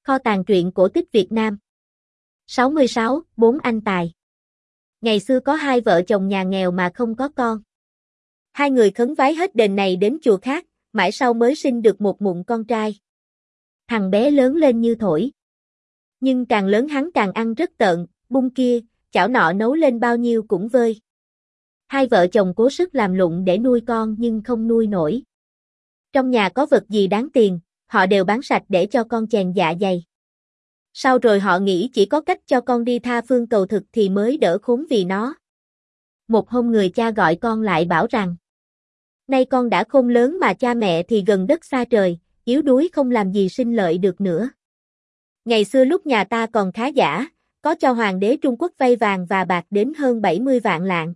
Kho tàng truyện cổ tích Việt Nam. 66, 4 anh tài. Ngày xưa có hai vợ chồng nhà nghèo mà không có con. Hai người khấn vái hết đền này đến chùa khác, mãi sau mới sinh được một mụn con trai. Thằng bé lớn lên như thổi. Nhưng càng lớn hắn càng ăn rất tợn, bung kia, chảo nọ nấu lên bao nhiêu cũng vơi. Hai vợ chồng cố sức làm lụng để nuôi con nhưng không nuôi nổi. Trong nhà có vật gì đáng tiền, họ đều bán sạch để cho con chèn dạ dày. Sau rồi họ nghĩ chỉ có cách cho con đi tha phương cầu thực thì mới đỡ khốn vì nó. Một hôm người cha gọi con lại bảo rằng: nay con đã khôn lớn mà cha mẹ thì gần đất xa trời, yếu đuối không làm gì sinh lợi được nữa. Ngày xưa lúc nhà ta còn khá giả, có cho hoàng đế Trung Quốc vay vàng và bạc đến hơn 70 vạn lạng.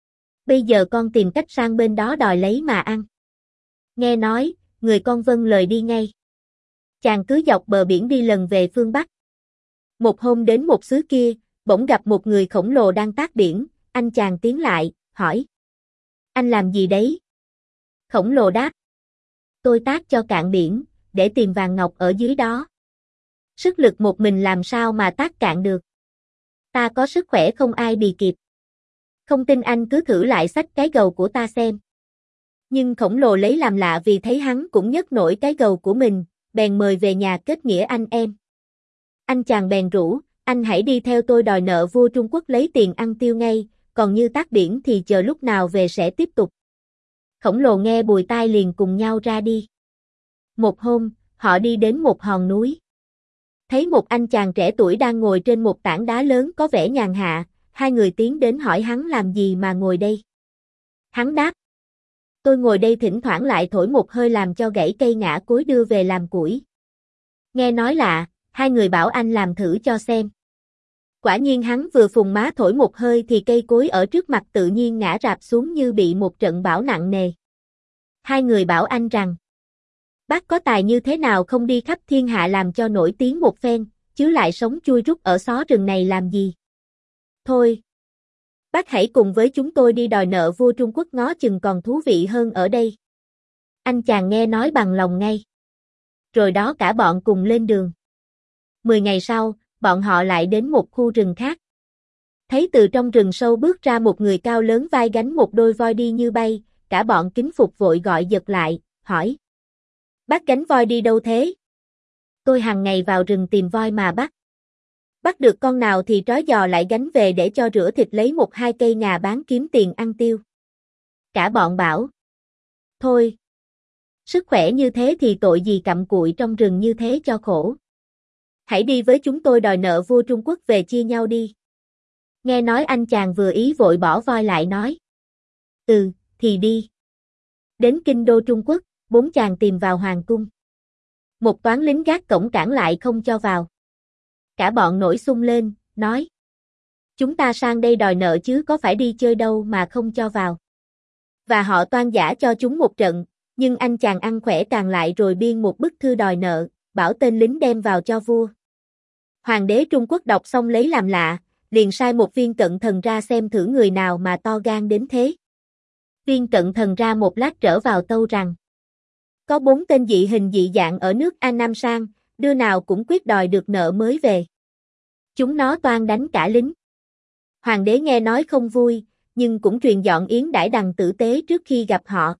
Bây giờ con tìm cách sang bên đó đòi lấy mà ăn. Nghe nói, người con vâng lời đi ngay. Chàng cứ dọc bờ biển đi lần về phương Bắc. Một hôm đến một xứ kia, bỗng gặp một người khổng lồ đang tát biển, anh chàng tiến lại, hỏi: anh làm gì đấy? Khổng lồ đáp: tôi tát cho cạn biển, để tìm vàng ngọc ở dưới đó. Sức lực một mình làm sao mà tát cạn được? Ta có sức khỏe không ai bì kịp. Không tin anh cứ thử lại xách cái gầu của ta xem. Nhưng khổng lồ lấy làm lạ vì thấy hắn cũng nhấc nổi cái gầu của mình, bèn mời về nhà kết nghĩa anh em. Anh chàng bèn rủ: anh hãy đi theo tôi đòi nợ vua Trung Quốc lấy tiền ăn tiêu ngay, còn như tát biển thì chờ lúc nào về sẽ tiếp tục. Khổng lồ nghe bùi tai liền cùng nhau ra đi. Một hôm, họ đi đến một hòn núi. Thấy một anh chàng trẻ tuổi đang ngồi trên một tảng đá lớn có vẻ nhàn hạ, hai người tiến đến hỏi hắn làm gì mà ngồi đây. Hắn đáp: tôi ngồi đây thỉnh thoảng lại thổi một hơi làm cho gãy cây ngã cối đưa về làm củi. Nghe nói lạ, hai người bảo anh làm thử cho xem. Quả nhiên hắn vừa phùng má thổi một hơi thì cây cối ở trước mặt tự nhiên ngã rạp xuống như bị một trận bão nặng nề. Hai người bảo anh rằng: bác có tài như thế nào không đi khắp thiên hạ làm cho nổi tiếng một phen, chứ lại sống chui rút ở xó rừng này làm gì? Thôi, bác hãy cùng với chúng tôi đi đòi nợ vua Trung Quốc ngó chừng còn thú vị hơn ở đây. Anh chàng nghe nói bằng lòng ngay. Rồi đó cả bọn cùng lên đường. 10 ngày sau, bọn họ lại đến một khu rừng khác. Thấy từ trong rừng sâu bước ra một người cao lớn vai gánh một đôi voi đi như bay, cả bọn kính phục vội gọi giật lại, hỏi: bác gánh voi đi đâu thế? Tôi hàng ngày vào rừng tìm voi mà bắt. Bắt được con nào thì trói giò lại gánh về để cho rửa thịt lấy một hai cây ngà bán kiếm tiền ăn tiêu. Cả bọn bảo: thôi, sức khỏe như thế thì tội gì cặm cụi trong rừng như thế cho khổ. Hãy đi với chúng tôi đòi nợ vua Trung Quốc về chia nhau đi. Nghe nói anh chàng vừa ý vội bỏ voi lại nói: thì đi. Đến kinh đô Trung Quốc, bốn chàng tìm vào hoàng cung. Một toán lính gác cổng cản lại không cho vào. Cả bọn nổi xung lên, nói: chúng ta sang đây đòi nợ chứ có phải đi chơi đâu mà không cho vào. Và họ toan giả cho chúng một trận, nhưng anh chàng ăn khỏe càng lại rồi biên một bức thư đòi nợ, bảo tên lính đem vào cho vua. Hoàng đế Trung Quốc đọc xong lấy làm lạ, liền sai một viên cận thần ra xem thử người nào mà to gan đến thế. Viên cận thần ra một lát trở vào tâu rằng: có 4 tên dị hình dị dạng ở nước An Nam Sang, đứa nào cũng quyết đòi được nợ mới về. Chúng nó toan đánh cả lính. Hoàng đế nghe nói không vui, nhưng cũng truyền dọn yến đãi đằng tử tế trước khi gặp họ.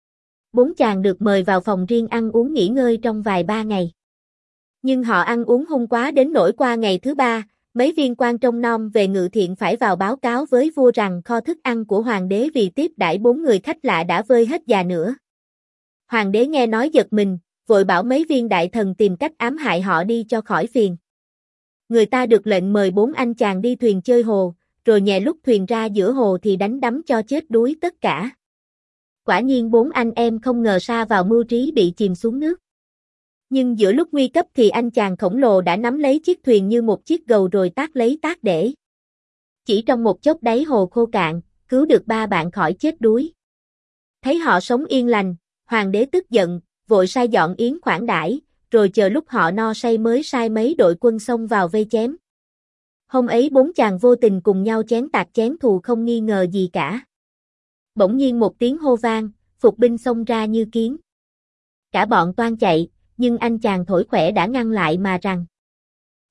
4 chàng được mời vào phòng riêng ăn uống nghỉ ngơi trong vài 3 ngày. Nhưng họ ăn uống hung quá đến nỗi qua ngày thứ 3, mấy viên quan trông nom về ngự thiện phải vào báo cáo với vua rằng kho thức ăn của hoàng đế vì tiếp đãi 4 người khách lạ đã vơi hết già nữa. Hoàng đế nghe nói giật mình, vội bảo mấy viên đại thần tìm cách ám hại họ đi cho khỏi phiền. Người ta được lệnh mời 4 anh chàng đi thuyền chơi hồ, rồi nhè lúc thuyền ra giữa hồ thì đánh đắm cho chết đuối tất cả. Quả nhiên 4 anh em không ngờ sa vào mưu trí bị chìm xuống nước. Nhưng giữa lúc nguy cấp thì anh chàng khổng lồ đã nắm lấy chiếc thuyền như một chiếc gầu rồi tát lấy tát để. Chỉ trong một chốc đáy hồ khô cạn, cứu được 3 bạn khỏi chết đuối. Thấy họ sống yên lành, hoàng đế tức giận, vội sai dọn yến khoản đãi, rồi chờ lúc họ no say mới sai mấy đội quân xông vào vây chém. Hôm ấy 4 chàng vô tình cùng nhau chén tạc chén thù không nghi ngờ gì cả. Bỗng nhiên một tiếng hô vang, phục binh xông ra như kiến. Cả bọn toan chạy, nhưng anh chàng thổi khỏe đã ngăn lại mà rằng: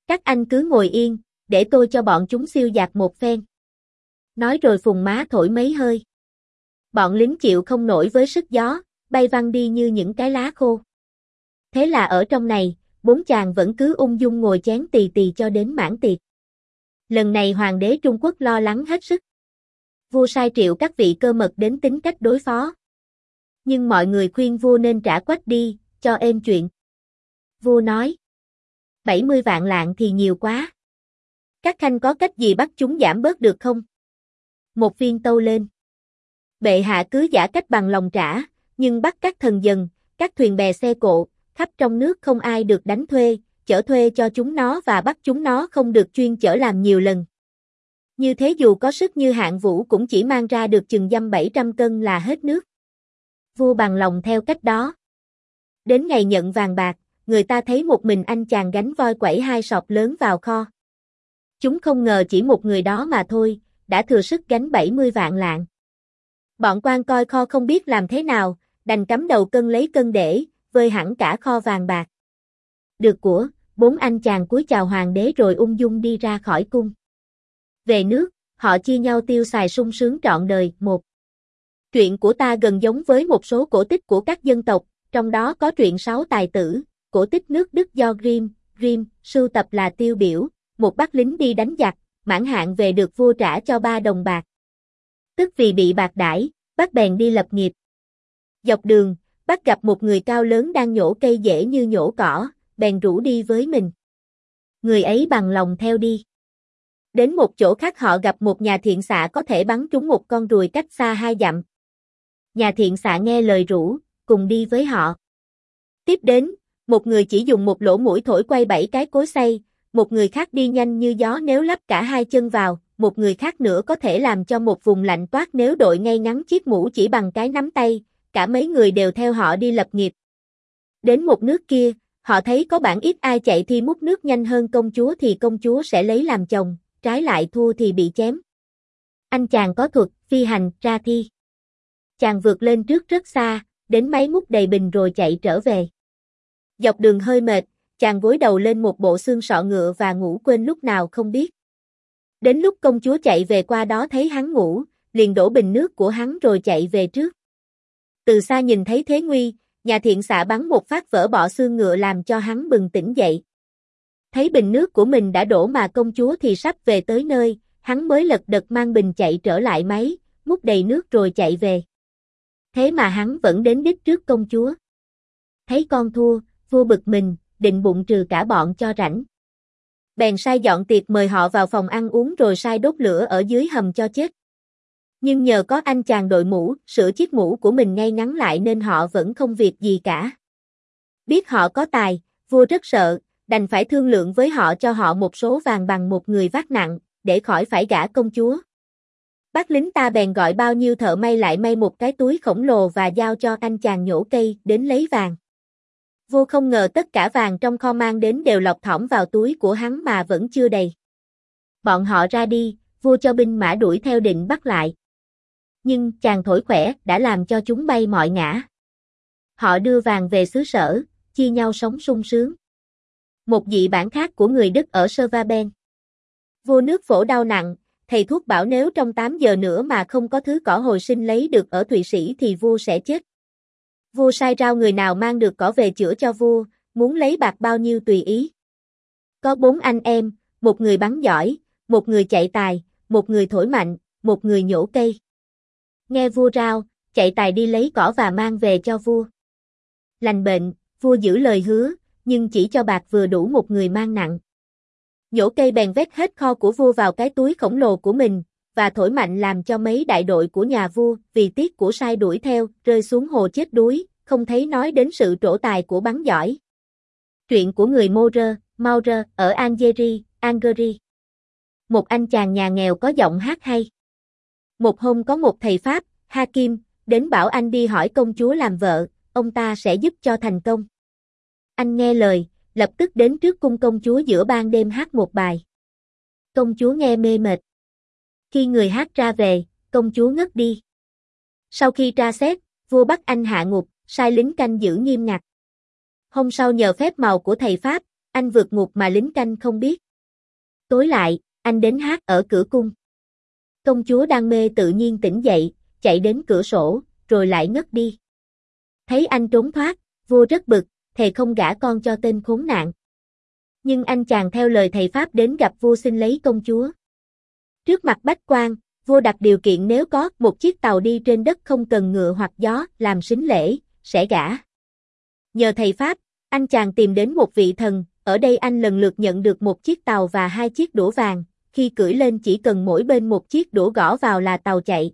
Các anh cứ ngồi yên, để tôi cho bọn chúng siêu dạt một phen. Nói rồi phùng má thổi mấy hơi. Bọn lính chịu không nổi với sức gió, bay văng đi như những cái lá khô. Thế là ở trong này, 4 chàng vẫn cứ ung dung ngồi chén tì tì cho đến mãn tiệc. Lần này hoàng đế Trung Quốc lo lắng hết sức. Vua sai triệu các vị cơ mật đến tính cách đối phó. Nhưng mọi người khuyên vua nên trả quách đi, cho êm chuyện. Vua nói, 70 vạn lạng thì nhiều quá. Các khanh có cách gì bắt chúng giảm bớt được không? Một viên tâu lên. Bệ hạ cứ giả cách bằng lòng trả, nhưng bắt các thần dần, các thuyền bè xe cộ, khắp trong nước không ai được đánh thuê, chở thuê cho chúng nó và bắt chúng nó không được chuyên chở làm nhiều lần. Như thế dù có sức như Hạng Vũ cũng chỉ mang ra được chừng dăm 700 cân là hết nước. Vua bằng lòng theo cách đó. Đến ngày nhận vàng bạc, người ta thấy một mình anh chàng gánh voi quẩy 2 sọt lớn vào kho. Chúng không ngờ chỉ một người đó mà thôi, đã thừa sức gánh 70 vạn lạng. Bọn quan coi kho không biết làm thế nào, đành cắm đầu cân lấy cân để, vơi hẳn cả kho vàng bạc. Được của, 4 anh chàng cúi chào hoàng đế rồi ung dung đi ra khỏi cung. Về nước, họ chia nhau tiêu xài sung sướng trọn đời. Một chuyện của ta gần giống với một số cổ tích của các dân tộc, trong đó có truyện 6 tài tử, cổ tích nước Đức do Grimm sưu tập là tiêu biểu. Một bác lính đi đánh giặc, mãn hạn về được vua trả cho 3 đồng bạc. Tức vì bị bạc đãi, bác bèn đi lập nghiệp. Dọc đường, bác gặp một người cao lớn đang nhổ cây dễ như nhổ cỏ, bèn rủ đi với mình. Người ấy bằng lòng theo đi. Đến một chỗ khác họ gặp một nhà thiện xạ có thể bắn trúng một con ruồi cách xa 2 dặm. Nhà thiện xạ nghe lời rủ, cùng đi với họ. Tiếp đến, một người chỉ dùng một lỗ mũi thổi quay 7 cái cối xay, một người khác đi nhanh như gió nếu lắp cả 2 chân vào, một người khác nữa có thể làm cho một vùng lạnh toát nếu đội ngay ngắn chiếc mũ chỉ bằng cái nắm tay, cả mấy người đều theo họ đi lập nghiệp. Đến một nước kia, họ thấy có bản ít ai chạy thi múc nước nhanh hơn công chúa thì công chúa sẽ lấy làm chồng, trái lại thua thì bị chém. Anh chàng có thuật phi hành ra thi. Chàng vượt lên trước rất xa, đến mấy múc đầy bình rồi chạy trở về. Dọc đường hơi mệt, chàng gối đầu lên một bộ xương sọ ngựa và ngủ quên lúc nào không biết. Đến lúc công chúa chạy về qua đó thấy hắn ngủ, liền đổ bình nước của hắn rồi chạy về trước. Từ xa nhìn thấy thế nguy, nhà thiện xạ bắn một phát vỡ bọ xương ngựa làm cho hắn bừng tỉnh dậy. Thấy bình nước của mình đã đổ mà công chúa thì sắp về tới nơi, hắn mới lật đật mang bình chạy trở lại máy, múc đầy nước rồi chạy về. Thế mà hắn vẫn đến đích trước công chúa. Thấy con thua, vua bực mình, định bụng trừ cả bọn cho rảnh. Bèn sai dọn tiệc mời họ vào phòng ăn uống rồi sai đốt lửa ở dưới hầm cho chết. Nhưng nhờ có anh chàng đội mũ, sửa chiếc mũ của mình ngay ngắn lại nên họ vẫn không việc gì cả. Biết họ có tài, vua rất sợ, đành phải thương lượng với họ cho họ một số vàng bằng một người vác nặng, để khỏi phải gả công chúa. Bác lính ta bèn gọi bao nhiêu thợ may lại may một cái túi khổng lồ và giao cho anh chàng nhổ cây đến lấy vàng. Vua không ngờ tất cả vàng trong kho mang đến đều lọt thỏm vào túi của hắn mà vẫn chưa đầy. Bọn họ ra đi, vua cho binh mã đuổi theo định bắt lại. Nhưng chàng thổi khỏe đã làm cho chúng bay mọi ngả. Họ đưa vàng về xứ sở, chia nhau sống sung sướng. Một dị bản khác của người Đức ở Sơ-va-ben. Vua nước Phổ đau nặng, thầy thuốc bảo nếu trong 8 giờ nữa mà không có thứ cỏ hồi sinh lấy được ở Thụy Sĩ thì vua sẽ chết. Vua sai rao người nào mang được cỏ về chữa cho vua, muốn lấy bạc bao nhiêu tùy ý. Có 4 anh em, một người bắn giỏi, một người chạy tài, một người thổi mạnh, một người nhổ cây. Nghe vua rao, chạy tài đi lấy cỏ và mang về cho vua. Lành bệnh, vua giữ lời hứa, nhưng chỉ cho bạc vừa đủ một người mang nặng. Nhổ cây bèn vét hết kho của vua vào cái túi khổng lồ của mình, và thổi mạnh làm cho mấy đại đội của nhà vua, vì tiếc của sai đuổi theo, rơi xuống hồ chết đuối, không thấy nói đến sự trổ tài của bắn giỏi. Truyện của người Maurer, ở Algeria. Một anh chàng nhà nghèo có giọng hát hay. Một hôm có một thầy Pháp, Hakim, đến bảo anh đi hỏi công chúa làm vợ, ông ta sẽ giúp cho thành công. Anh nghe lời, lập tức đến trước cung công chúa giữa ban đêm hát một bài. Công chúa nghe mê mệt. Khi người hát ra về, công chúa ngất đi. Sau khi tra xét, vua bắt anh hạ ngục, sai lính canh giữ nghiêm ngặt. Hôm sau nhờ phép màu của thầy Pháp, anh vượt ngục mà lính canh không biết. Tối lại, anh đến hát ở cửa cung. Công chúa đang mê tự nhiên tỉnh dậy, chạy đến cửa sổ, rồi lại ngất đi. Thấy anh trốn thoát, vua rất bực, thề không gả con cho tên khốn nạn. Nhưng anh chàng theo lời thầy Pháp đến gặp vua xin lấy công chúa. Trước mặt bách quan, vua đặt điều kiện nếu có một chiếc tàu đi trên đất không cần ngựa hoặc gió làm sính lễ, sẽ gả. Nhờ thầy Pháp, anh chàng tìm đến một vị thần, ở đây anh lần lượt nhận được một chiếc tàu và 2 chiếc đũa vàng, khi cưỡi lên chỉ cần mỗi bên một chiếc đũa gõ vào là tàu chạy.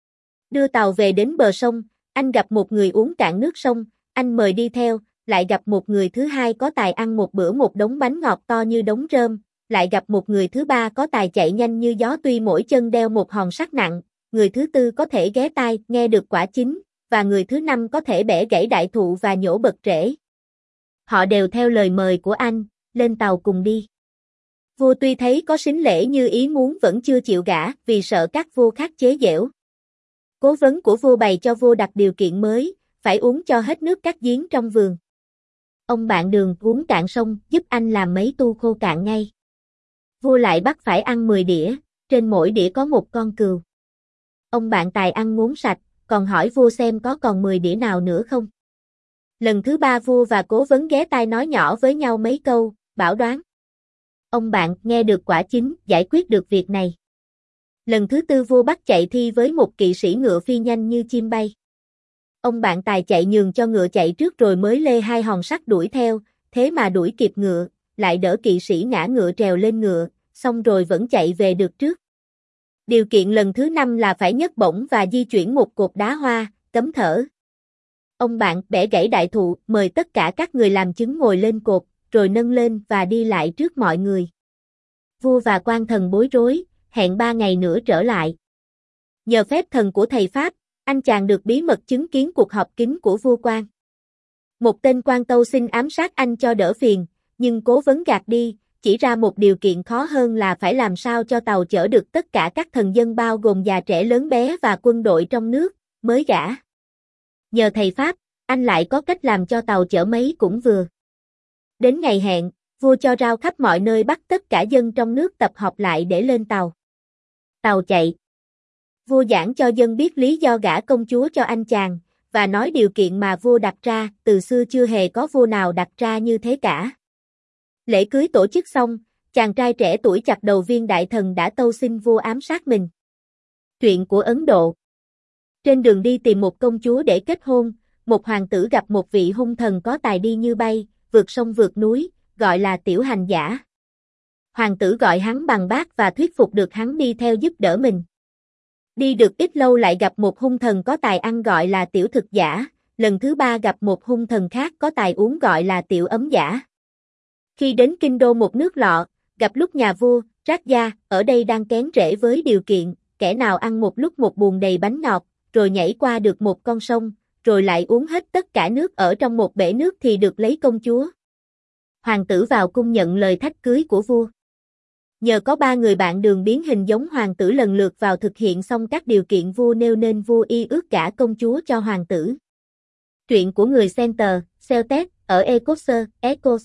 Đưa tàu về đến bờ sông, anh gặp một người uống cạn nước sông, anh mời đi theo, lại gặp một người thứ hai có tài ăn một bữa một đống bánh ngọt to như đống rơm, lại gặp một người thứ ba có tài chạy nhanh như gió tuy mỗi chân đeo một hòn sắt nặng, người thứ tư có thể ghé tai nghe được quả chín, và người thứ năm có thể bẻ gãy đại thụ và nhổ bật rễ. Họ đều theo lời mời của anh, lên tàu cùng đi. Vua tuy thấy có sính lễ như ý muốn vẫn chưa chịu gả vì sợ các vua khác chế giễu. Cố vấn của vua bày cho vua đặt điều kiện mới, phải uống cho hết nước các giếng trong vườn. Ông bạn Đường uống cạn sông giúp anh làm mấy tu khô cạn ngay. Vua lại bắt phải ăn 10 đĩa, trên mỗi đĩa có một con cừu. Ông bạn Tài ăn ngốn sạch, còn hỏi vua xem có còn 10 đĩa nào nữa không. Lần thứ 3 vua và cố vấn ghé tai nói nhỏ với nhau mấy câu, bảo đoán. Ông bạn nghe được quả chính, giải quyết được việc này. Lần thứ 4 vua bắt chạy thi với một kỵ sĩ ngựa phi nhanh như chim bay. Ông bạn Tài chạy nhường cho ngựa chạy trước rồi mới lê 2 hòn sắt đuổi theo, thế mà đuổi kịp ngựa, lại đỡ kỵ sĩ ngã ngựa trèo lên ngựa, xong rồi vẫn chạy về được trước. Điều kiện lần thứ 5 là phải nhấc bổng và di chuyển một cột đá hoa, cấm thở. Ông bạn bẻ gãy đại thụ, mời tất cả các người làm chứng ngồi lên cột, rồi nâng lên và đi lại trước mọi người. Vua và quan thần bối rối, hẹn 3 ngày nữa trở lại. Nhờ phép thần của thầy Pháp, anh chàng được bí mật chứng kiến cuộc họp kín của vua quan. Một tên quan tâu xin ám sát anh cho đỡ phiền, nhưng cố vấn gạt đi, chỉ ra một điều kiện khó hơn là phải làm sao cho tàu chở được tất cả các thần dân bao gồm già trẻ lớn bé và quân đội trong nước, mới gả. Nhờ thầy Pháp, anh lại có cách làm cho tàu chở mấy cũng vừa. Đến ngày hẹn, vua cho rao khắp mọi nơi bắt tất cả dân trong nước tập hợp lại để lên tàu. Tàu chạy. Vua giảng cho dân biết lý do gả công chúa cho anh chàng, và nói điều kiện mà vua đặt ra, từ xưa chưa hề có vua nào đặt ra như thế cả. Lễ cưới tổ chức xong, chàng trai trẻ tuổi chặt đầu viên đại thần đã tâu xin vua ám sát mình. Chuyện của Ấn Độ. Trên đường đi tìm một công chúa để kết hôn, một hoàng tử gặp một vị hung thần có tài đi như bay, vượt sông vượt núi, gọi là Tiểu Hành Giả. Hoàng tử gọi hắn bằng bác và thuyết phục được hắn đi theo giúp đỡ mình. Đi được ít lâu lại gặp một hung thần có tài ăn gọi là Tiểu Thực Giả, lần thứ 3 gặp một hung thần khác có tài uống gọi là Tiểu Ấm Giả. Khi đến kinh đô một nước lọ, gặp lúc nhà vua, Raja, ở đây đang kén rễ với điều kiện, kẻ nào ăn một lúc một buồng đầy bánh ngọt, rồi nhảy qua được một con sông, rồi lại uống hết tất cả nước ở trong một bể nước thì được lấy công chúa. Hoàng tử vào cung nhận lời thách cưới của vua. Nhờ có 3 người bạn Đường biến hình giống hoàng tử lần lượt vào thực hiện xong các điều kiện vua nêu nên vua y ước gả công chúa cho hoàng tử. Truyện của người Center, Celtes, ở Ecosse, Ecos.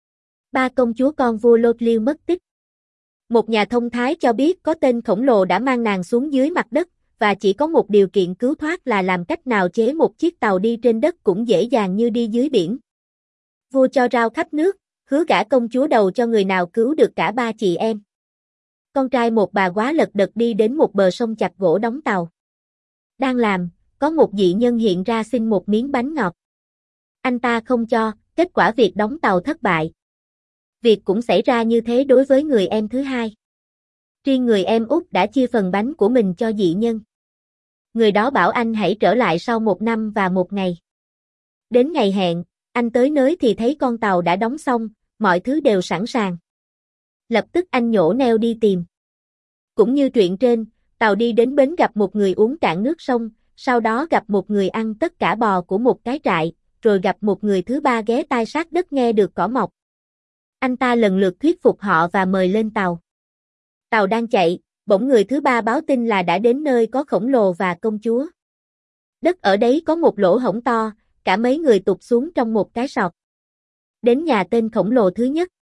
3 công chúa con vua Lothlil mất tích. Một nhà thông thái cho biết có tên khổng lồ đã mang nàng xuống dưới mặt đất, và chỉ có một điều kiện cứu thoát là làm cách nào chế một chiếc tàu đi trên đất cũng dễ dàng như đi dưới biển. Vua cho rao khắp nước, hứa gả công chúa đầu cho người nào cứu được cả 3 chị em. Con trai một bà quá lật đật đi đến một bờ sông chặt gỗ đóng tàu. Đang làm, có một dị nhân hiện ra xin một miếng bánh ngọt. Anh ta không cho, kết quả việc đóng tàu thất bại. Việc cũng xảy ra như thế đối với người em thứ hai. Riêng người em út đã chia phần bánh của mình cho dị nhân. Người đó bảo anh hãy trở lại sau 1 năm và 1 ngày. Đến ngày hẹn, anh tới nơi thì thấy con tàu đã đóng xong, mọi thứ đều sẵn sàng. Lập tức anh nhổ neo đi tìm. Cũng như truyện trên, tàu đi đến bến gặp một người uống cạn nước sông, sau đó gặp một người ăn tất cả bò của một cái trại, rồi gặp một người thứ 3 ghé tai sát đất nghe được cỏ mọc. Anh ta lần lượt thuyết phục họ và mời lên tàu. Tàu đang chạy, bỗng người thứ 3 báo tin là đã đến nơi có khổng lồ và công chúa. Đất ở đấy có một lỗ hổng to, cả mấy người tụt xuống trong một cái sọt. Đến nhà tên khổng lồ thứ nhất.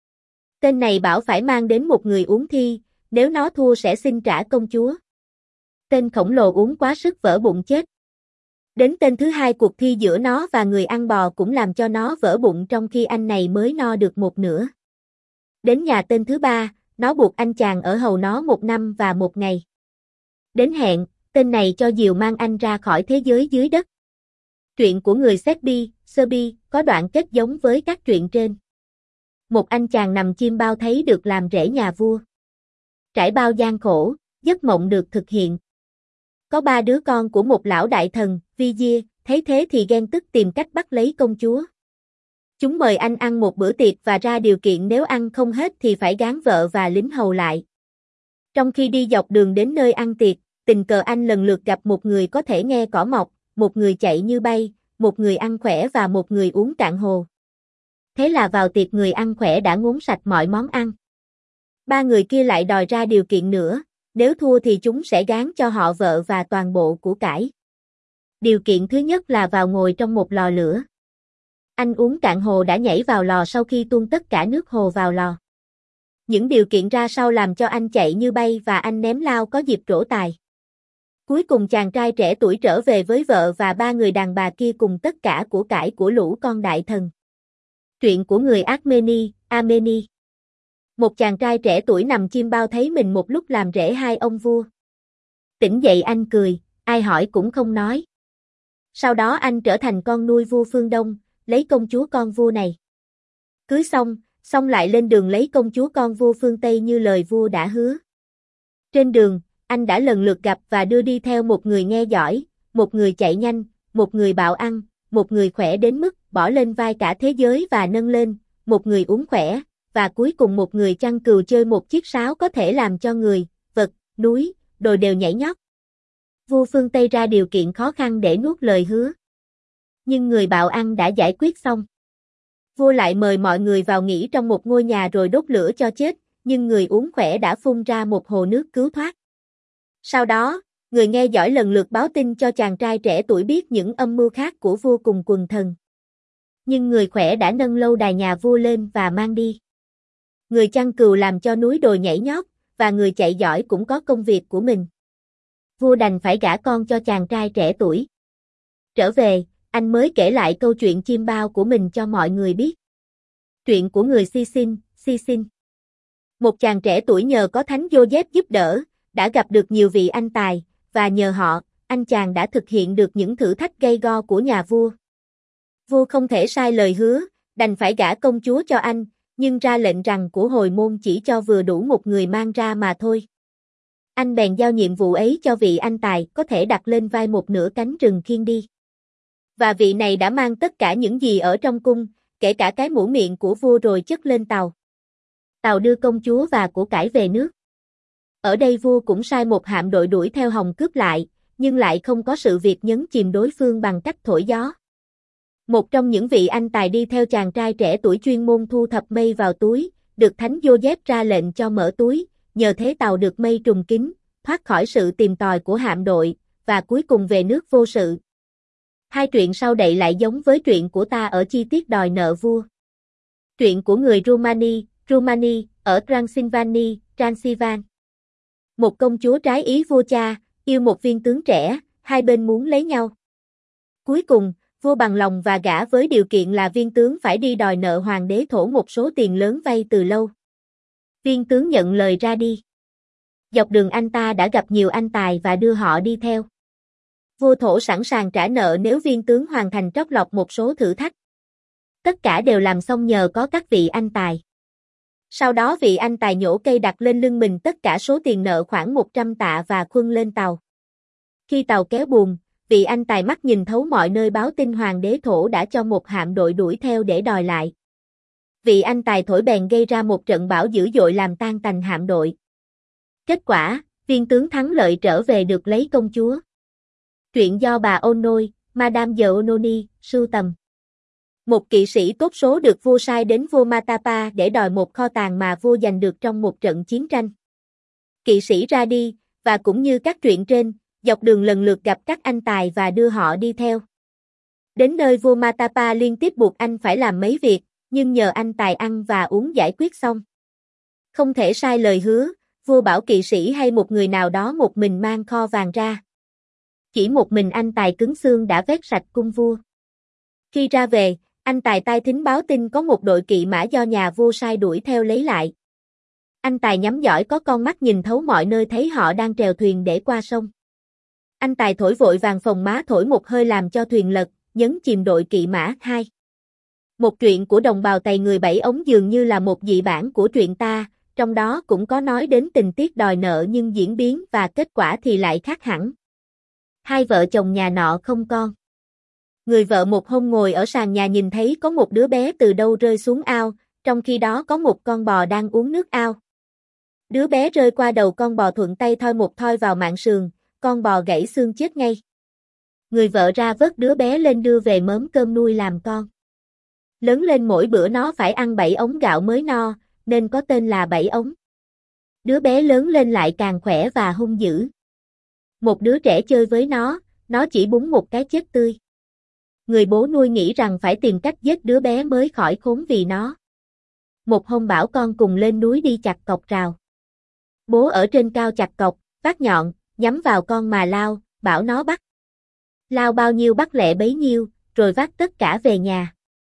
Tên này bảo phải mang đến một người uống thi, nếu nó thua sẽ xin trả công chúa. Tên khổng lồ uống quá sức vỡ bụng chết. Đến tên thứ hai cuộc thi giữa nó và người ăn bò cũng làm cho nó vỡ bụng trong khi anh này mới no được một nửa. Đến nhà tên thứ ba, nó buộc anh chàng ở hầu nó 1 năm và 1 ngày. Đến hẹn, tên này cho diều mang anh ra khỏi thế giới dưới đất. Truyện của người Serbi có đoạn kết giống với các truyện trên. Một anh chàng nằm chim bao thấy được làm rể nhà vua. Trải bao gian khổ, giấc mộng được thực hiện. Có 3 đứa con của một lão đại thần, Vizier, thấy thế thì ghen tức tìm cách bắt lấy công chúa. Chúng mời anh ăn một bữa tiệc và ra điều kiện nếu ăn không hết thì phải gán vợ và lính hầu lại. Trong khi đi dọc đường đến nơi ăn tiệc, tình cờ anh lần lượt gặp một người có thể nghe cỏ mọc, một người chạy như bay, một người ăn khỏe và một người uống cạn hồ. Thế là vào tiệc người ăn khỏe đã ngốn sạch mọi món ăn. 3 người kia lại đòi ra điều kiện nữa, nếu thua thì chúng sẽ gán cho họ vợ và toàn bộ của cải. Điều kiện thứ nhất là vào ngồi trong một lò lửa. Anh uống cạn hồ đã nhảy vào lò sau khi tuôn tất cả nước hồ vào lò. Những điều kiện ra sau làm cho anh chạy như bay và anh ném lao có dịp trổ tài. Cuối cùng chàng trai trẻ tuổi trở về với vợ và 3 người đàn bà kia cùng tất cả của cải của lũ con đại thần. Truyện của người Armeni. Một chàng trai trẻ tuổi nằm chim bao thấy mình một lúc làm rể 2 ông vua. Tỉnh dậy anh cười, ai hỏi cũng không nói. Sau đó anh trở thành con nuôi vua phương Đông, lấy công chúa con vua này. Cưới xong lại lên đường lấy công chúa con vua phương Tây như lời vua đã hứa. Trên đường, anh đã lần lượt gặp và đưa đi theo một người nghe giỏi, một người chạy nhanh, một người bạo ăn, một người khỏe đến mức bỏ lên vai cả thế giới và nâng lên, một người uống khỏe, và cuối cùng một người chăn cừu chơi một chiếc sáo có thể làm cho người, vật, núi, đồi đều nhảy nhót. Vua phương Tây ra điều kiện khó khăn để nuốt lời hứa. Nhưng người bạo ăn đã giải quyết xong. Vua lại mời mọi người vào nghỉ trong một ngôi nhà rồi đốt lửa cho chết, nhưng người uống khỏe đã phun ra một hồ nước cứu thoát. Sau đó, người nghe giỏi lần lượt báo tin cho chàng trai trẻ tuổi biết những âm mưu khác của vua cùng quần thần. Nhưng người khỏe đã nâng lâu đài nhà vua lên và mang đi. Người chăn cừu làm cho núi đồi nhảy nhót, và người chạy giỏi cũng có công việc của mình. Vua đành phải gả con cho chàng trai trẻ tuổi. Trở về, anh mới kể lại câu chuyện chim bao của mình cho mọi người biết. Truyện của người Sisin. Một chàng trẻ tuổi nhờ có thánh Joseph giúp đỡ, đã gặp được nhiều vị anh tài, và nhờ họ, anh chàng đã thực hiện được những thử thách gay go của nhà vua. Vua không thể sai lời hứa, đành phải gả công chúa cho anh, nhưng ra lệnh rằng của hồi môn chỉ cho vừa đủ một người mang ra mà thôi. Anh bèn giao nhiệm vụ ấy cho vị anh tài có thể đặt lên vai một nửa cánh rừng khiêng đi. Và vị này đã mang tất cả những gì ở trong cung, kể cả cái mũ miệng của vua rồi chất lên tàu. Tàu đưa công chúa và của cải về nước. Ở đây vua cũng sai một hạm đội đuổi theo hòng cướp lại, nhưng lại không có sự việc nhấn chìm đối phương bằng cách thổi gió. Một trong những vị anh tài đi theo chàng trai trẻ tuổi chuyên môn thu thập mây vào túi, được thánh Joseph ra lệnh cho mở túi, nhờ thế tàu được mây trùm kín, thoát khỏi sự tìm tòi của hạm đội, và cuối cùng về nước vô sự. 2 truyện sau đây lại giống với truyện của ta ở chi tiết đòi nợ vua. Truyện của người Rumani, ở Transylvania. Một công chúa trái ý vua cha, yêu một viên tướng trẻ, hai bên muốn lấy nhau. Cuối cùng, vua bằng lòng và gả với điều kiện là viên tướng phải đi đòi nợ hoàng đế Thổ một số tiền lớn vay từ lâu. Viên tướng nhận lời ra đi. Dọc đường anh ta đã gặp nhiều anh tài và đưa họ đi theo. Vua Thổ sẵn sàng trả nợ nếu viên tướng hoàn thành trót lọt một số thử thách. Tất cả đều làm xong nhờ có các vị anh tài. Sau đó vị anh tài nhổ cây đặt lên lưng mình tất cả số tiền nợ khoảng 100 tạ và khuân lên tàu. Khi tàu kéo buồm, vị anh tài mắt nhìn thấu mọi nơi báo tin hoàng đế Thổ đã cho một hạm đội đuổi theo để đòi lại. Vị anh tài thổi bèn gây ra một trận bão dữ dội làm tan tành hạm đội. Kết quả, viên tướng thắng lợi trở về được lấy công chúa. Truyện do bà Onoi, Madame de Ononi, sưu tầm. Một kỵ sĩ tốt số được vua sai đến vua Matapa để đòi một kho tàng mà vua giành được trong một trận chiến tranh. Kỵ sĩ ra đi, và cũng như các truyện trên, dọc đường lần lượt gặp các anh tài và đưa họ đi theo. Đến nơi vua Matapa liên tiếp buộc anh phải làm mấy việc, nhưng nhờ anh tài ăn và uống giải quyết xong. Không thể sai lời hứa, vua bảo kỵ sĩ hay một người nào đó một mình mang kho vàng ra. Chỉ một mình anh Tài cứng xương đã vét sạch cung vua. Khi ra về, anh Tài tai thính báo tin có một đội kỵ mã do nhà vua sai đuổi theo lấy lại. Anh Tài nhắm giỏi có con mắt nhìn thấu mọi nơi thấy họ đang trèo thuyền để qua sông. Anh Tài thổi vội vàng phồng má thổi một hơi làm cho thuyền lật, nhấn chìm đội kỵ mã. 2. Một truyện của đồng bào Tày người Bảy Ống dường như là một dị bản của truyện ta, trong đó cũng có nói đến tình tiết đòi nợ nhưng diễn biến và kết quả thì lại khác hẳn. Hai vợ chồng nhà nọ không con. Người vợ một hôm ngồi ở sàn nhà nhìn thấy có một đứa bé từ đâu rơi xuống ao, trong khi đó có một con bò đang uống nước ao. Đứa bé rơi qua đầu con bò thuận tay thoi một thoi vào mạn sườn, con bò gãy xương chết ngay. Người vợ ra vớt đứa bé lên đưa về mớm cơm nuôi làm con. Lớn lên mỗi bữa nó phải ăn 7 ống gạo mới no, nên có tên là 7 ống. Đứa bé lớn lên lại càng khỏe và hung dữ. Một đứa trẻ chơi với nó chỉ búng một cái chết tươi. Người bố nuôi nghĩ rằng phải tìm cách giết đứa bé mới khỏi khốn vì nó. Một hôm bảo con cùng lên núi đi chặt cọc rào. Bố ở trên cao chặt cọc, vác nhọn, nhắm vào con mà lao, bảo nó bắt. Lao bao nhiêu bắt lẹ bấy nhiêu, rồi vác tất cả về nhà.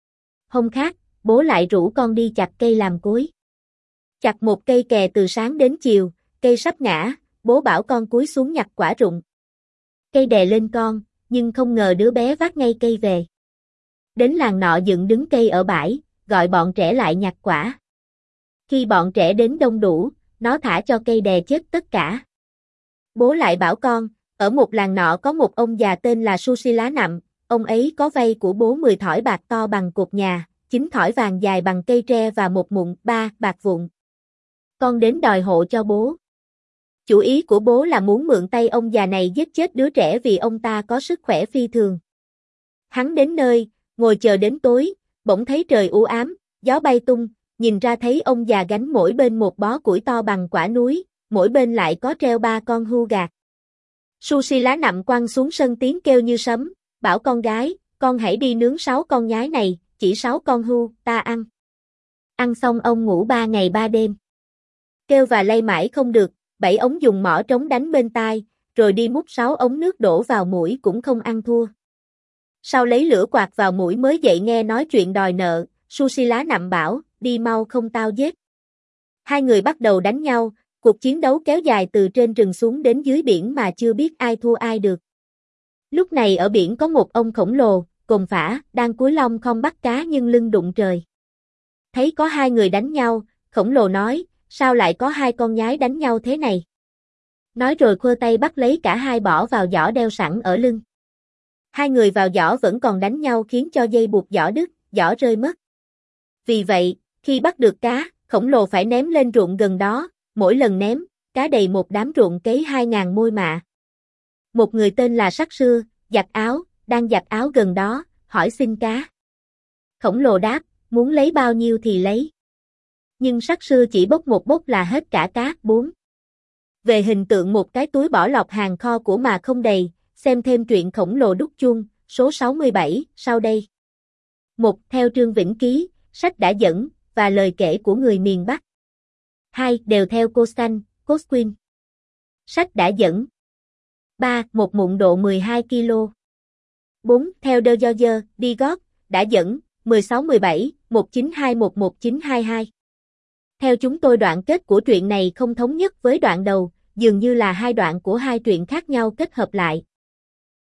Hôm khác, bố lại rủ con đi chặt cây làm cối. Chặt một cây kè từ sáng đến chiều, cây sắp ngã, bố bảo con cúi xuống nhặt quả rụng. Cây đè lên con, nhưng không ngờ đứa bé vác ngay cây về. Đến làng nọ dựng đứng cây ở bãi, gọi bọn trẻ lại nhặt quả. Khi bọn trẻ đến đông đủ, nó thả cho cây đè chết tất cả. Bố lại bảo con, ở một làng nọ có một ông già tên là Sushi Lá Nặm, ông ấy có vay của bố 10 thỏi bạc to bằng cột nhà, 9 thỏi vàng dài bằng cây tre và một mụn 3 bạc vụn. Con đến đòi hộ cho bố. Chủ ý của bố là muốn mượn tay ông già này giết chết đứa trẻ vì ông ta có sức khỏe phi thường. Hắn đến nơi, ngồi chờ đến tối, bỗng thấy trời u ám, gió bay tung, nhìn ra thấy ông già gánh mỗi bên một bó củi to bằng quả núi, mỗi bên lại có treo 3 con hươu gạt. Sushi Lá Nặm quăng xuống sân tiếng kêu như sấm, bảo con gái, con hãy đi nướng 6 con nhái này, chỉ 6 con hươu, ta ăn. Ăn xong ông ngủ 3 ngày 3 đêm. Kêu và lay mãi không được, 7 ống dùng mỏ trống đánh bên tai, rồi đi múc 6 ống nước đổ vào mũi cũng không ăn thua. Sau lấy lửa quạt vào mũi mới dậy nghe nói chuyện đòi nợ, Sushi Lá Nặm bảo, đi mau không tao giết. Hai người bắt đầu đánh nhau, cuộc chiến đấu kéo dài từ trên rừng xuống đến dưới biển mà chưa biết ai thua ai được. Lúc này ở biển có một ông khổng lồ, cồn phả, đang cúi lông không bắt cá nhưng lưng đụng trời. Thấy có hai người đánh nhau, khổng lồ nói, sao lại có hai con nhái đánh nhau thế này? Nói rồi khua tay bắt lấy cả hai bỏ vào giỏ đeo sẵn ở lưng. Hai người vào giỏ vẫn còn đánh nhau khiến cho dây buộc giỏ đứt, giỏ rơi mất. Vì vậy, khi bắt được cá, khổng lồ phải ném lên ruộng gần đó, mỗi lần ném, cá đầy một đám ruộng cấy 2.000 môi mạ. Một người tên là Sắc Sưa, giặt áo, đang giặt áo gần đó, hỏi xin cá. Khổng lồ đáp, muốn lấy bao nhiêu thì lấy. Nhưng Sắc Sưa chỉ bốc một bốc là hết cả cá. 4. Về hình tượng một cái túi bỏ lọc hàng kho của mà không đầy, xem thêm truyện Khổng Lồ Đúc Chuông, số 67, sau đây. 1. Theo Trương Vĩnh Ký, sách đã dẫn, và lời kể của người miền Bắc. 2. Đều theo Costan, Cosquin. Sách đã dẫn. 3. Một mụn độ 12 kg. 4. Theo De George, Digot, đã dẫn, 16-17, 1921-1922. Theo chúng tôi đoạn kết của truyện này không thống nhất với đoạn đầu, dường như là hai đoạn của hai truyện khác nhau kết hợp lại.